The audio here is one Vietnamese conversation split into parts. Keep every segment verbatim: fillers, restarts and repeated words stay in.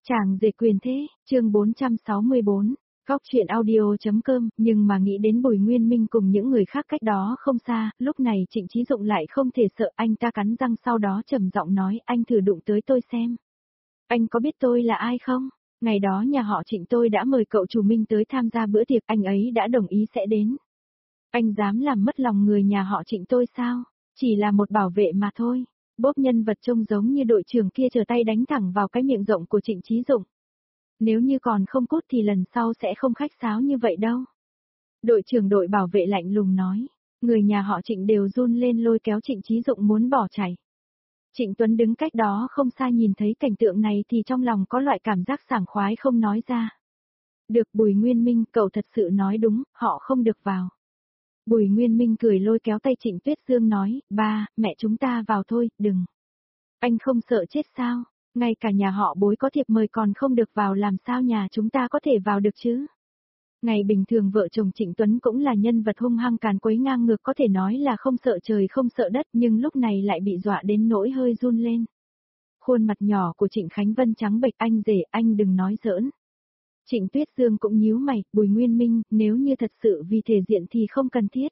Chàng rể quyền thế, chương bốn trăm sáu mươi bốn, góc chuyện audio.com, nhưng mà nghĩ đến Bùi Nguyên Minh cùng những người khác cách đó không xa, lúc này Trịnh Chí Dụng lại không thể sợ, anh ta cắn răng sau đó trầm giọng nói, anh thử đụng tới tôi xem. Anh có biết tôi là ai không? Ngày đó nhà họ Trịnh tôi đã mời cậu chủ Minh tới tham gia bữa tiệc, anh ấy đã đồng ý sẽ đến. Anh dám làm mất lòng người nhà họ Trịnh tôi sao? Chỉ là một bảo vệ mà thôi. Bốp nhân vật trông giống như đội trưởng kia trở tay đánh thẳng vào cái miệng rộng của Trịnh Chí Dụng. Nếu như còn không cút thì lần sau sẽ không khách sáo như vậy đâu. Đội trưởng đội bảo vệ lạnh lùng nói. Người nhà họ Trịnh đều run lên lôi kéo Trịnh Chí Dụng muốn bỏ chạy. Trịnh Tuấn đứng cách đó không xa nhìn thấy cảnh tượng này thì trong lòng có loại cảm giác sảng khoái không nói ra. Được Bùi Nguyên Minh, cậu thật sự nói đúng, họ không được vào. Bùi Nguyên Minh cười lôi kéo tay Trịnh Tuyết Dương nói, ba, mẹ chúng ta vào thôi, đừng. Anh không sợ chết sao? Ngay cả nhà họ Bối có thiệp mời còn không được vào làm sao nhà chúng ta có thể vào được chứ? Ngày bình thường vợ chồng Trịnh Tuấn cũng là nhân vật hung hăng càn quấy ngang ngược có thể nói là không sợ trời không sợ đất nhưng lúc này lại bị dọa đến nỗi hơi run lên. Khuôn mặt nhỏ của Trịnh Khánh Vân trắng bệch, anh rể, anh đừng nói giỡn. Trịnh Tuyết Dương cũng nhíu mày, Bùi Nguyên Minh, nếu như thật sự vì thể diện thì không cần thiết.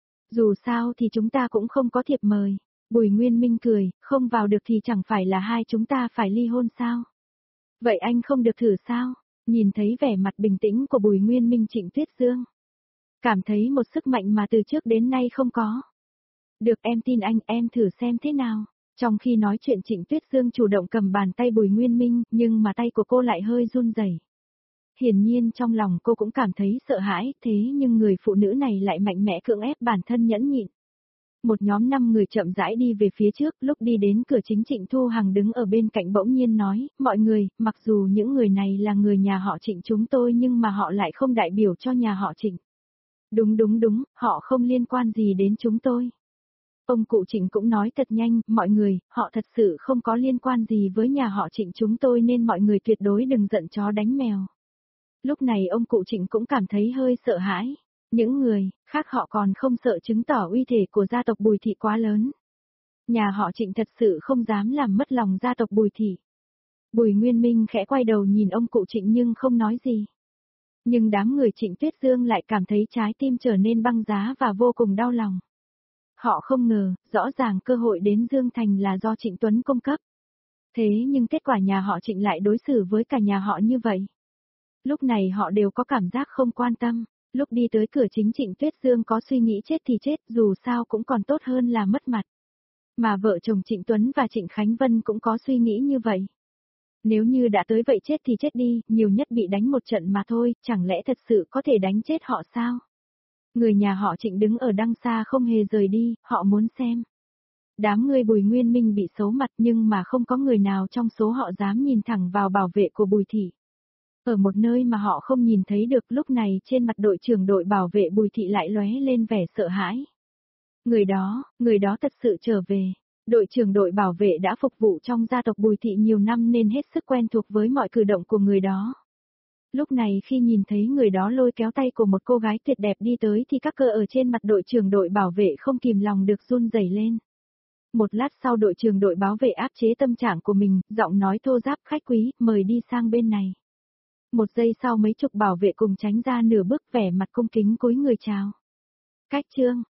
Dù sao thì chúng ta cũng không có thiệp mời. Bùi Nguyên Minh cười, không vào được thì chẳng phải là hai chúng ta phải ly hôn sao? Vậy anh không được thử sao? Nhìn thấy vẻ mặt bình tĩnh của Bùi Nguyên Minh, Trịnh Tuyết Dương cảm thấy một sức mạnh mà từ trước đến nay không có. Được, em tin anh, em thử xem thế nào. Trong khi nói chuyện Trịnh Tuyết Dương chủ động cầm bàn tay Bùi Nguyên Minh, nhưng mà tay của cô lại hơi run rẩy. Hiển nhiên trong lòng cô cũng cảm thấy sợ hãi, thế nhưng người phụ nữ này lại mạnh mẽ cưỡng ép bản thân nhẫn nhịn. Một nhóm năm người chậm rãi đi về phía trước, lúc đi đến cửa chính Trịnh Thu Hằng đứng ở bên cạnh bỗng nhiên nói, mọi người, mặc dù những người này là người nhà họ Trịnh chúng tôi nhưng mà họ lại không đại biểu cho nhà họ Trịnh. Đúng đúng đúng, họ không liên quan gì đến chúng tôi. Ông cụ Trịnh cũng nói thật nhanh, mọi người, họ thật sự không có liên quan gì với nhà họ Trịnh chúng tôi nên mọi người tuyệt đối đừng giận chó đánh mèo. Lúc này ông cụ Trịnh cũng cảm thấy hơi sợ hãi. Những người khác họ còn không sợ chứng tỏ uy thể của gia tộc Bùi Thị quá lớn. Nhà họ Trịnh thật sự không dám làm mất lòng gia tộc Bùi Thị. Bùi Nguyên Minh khẽ quay đầu nhìn ông cụ Trịnh nhưng không nói gì. Nhưng đám người Trịnh Tuyết Dương lại cảm thấy trái tim trở nên băng giá và vô cùng đau lòng. Họ không ngờ, rõ ràng cơ hội đến Dương Thành là do Trịnh Tuấn cung cấp. Thế nhưng kết quả nhà họ Trịnh lại đối xử với cả nhà họ như vậy. Lúc này họ đều có cảm giác không quan tâm. Lúc đi tới cửa chính Trịnh Tuyết Dương có suy nghĩ chết thì chết, dù sao cũng còn tốt hơn là mất mặt. Mà vợ chồng Trịnh Tuấn và Trịnh Khánh Vân cũng có suy nghĩ như vậy. Nếu như đã tới vậy chết thì chết đi, nhiều nhất bị đánh một trận mà thôi, chẳng lẽ thật sự có thể đánh chết họ sao? Người nhà họ Trịnh đứng ở đằng xa không hề rời đi, họ muốn xem. Đám người Bùi Nguyên Minh bị xấu mặt nhưng mà không có người nào trong số họ dám nhìn thẳng vào bảo vệ của Bùi Thị. Ở một nơi mà họ không nhìn thấy được, lúc này trên mặt đội trưởng đội bảo vệ Bùi Thị lại lóe lên vẻ sợ hãi. Người đó, người đó thật sự trở về. Đội trưởng đội bảo vệ đã phục vụ trong gia tộc Bùi Thị nhiều năm nên hết sức quen thuộc với mọi cử động của người đó. Lúc này khi nhìn thấy người đó lôi kéo tay của một cô gái tuyệt đẹp đi tới thì các cơ ở trên mặt đội trưởng đội bảo vệ không kìm lòng được run rẩy lên. Một lát sau đội trưởng đội bảo vệ áp chế tâm trạng của mình, giọng nói thô ráp, khách quý, mời đi sang bên này. Một giây sau mấy chục bảo vệ cùng tránh ra nửa bước, vẻ mặt cung kính cúi người chào. Cách trương,